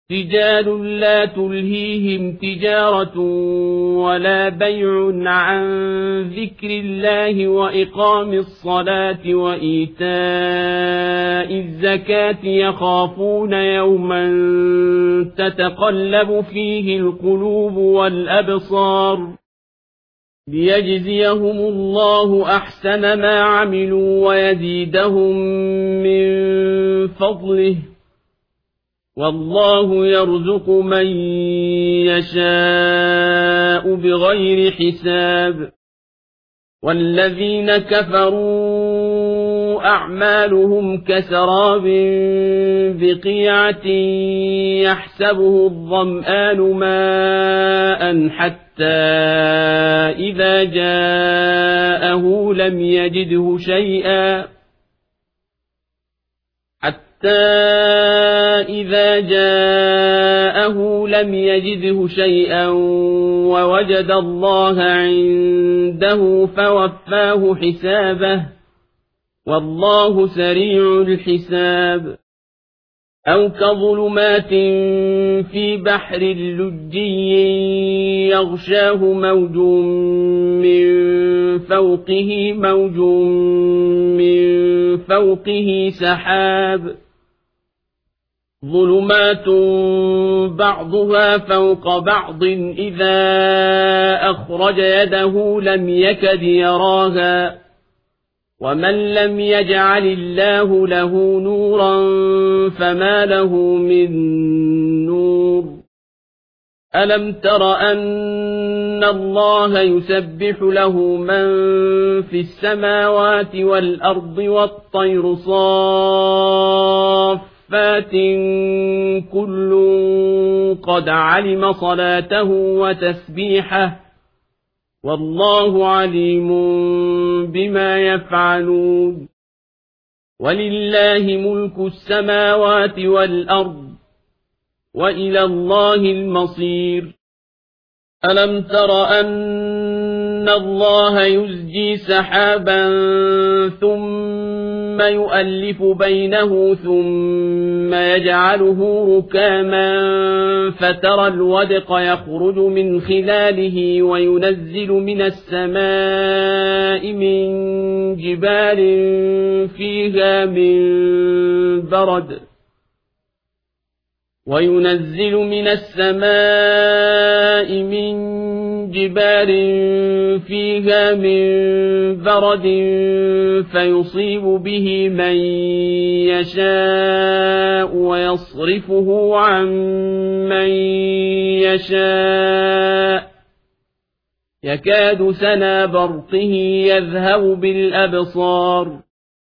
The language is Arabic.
رجال لا تلهيهم تجارة ولا بيع عن ذكر الله وإقام الصلاة وإيتاء الزكاة يخافون يوما تتقلب فيه القلوب والأبصار ليجزيهم الله أحسن ما عملوا ويزيدهم من فضله والله يرزق من يشاء بغير حساب والذين كفروا أعمالهم كسراب بقيعة يحسبه الظمآن ماء حتى إذا جاءه لم يجده شيئا ووجد الله عنده فوفاه حسابه والله سريع الحساب أو كظلمات في بحر لجي يغشاه موج من فوقه سحاب ظلمات بعضها فوق بعض إذا أخرج يده لم يكد يراها ومن لم يجعل الله له نورا فما له من نور ألم تر أن الله يسبح له من في السماوات والأرض والطير صافات كل قد علم صلاته وتسبيحه والله عليم بما يفعلون ولله ملك السماوات والأرض وإلى الله المصير ألم تر أن الله يزجي سحابا ثم يؤلف بينه ثم يجعله ركاما فترى الودق يخرج من خلاله وينزل من السماء من جبال فيها من برد فيصيب به من يشاء ويصرفه عن من يشاء يكاد سنا برقه يذهب بالأبصار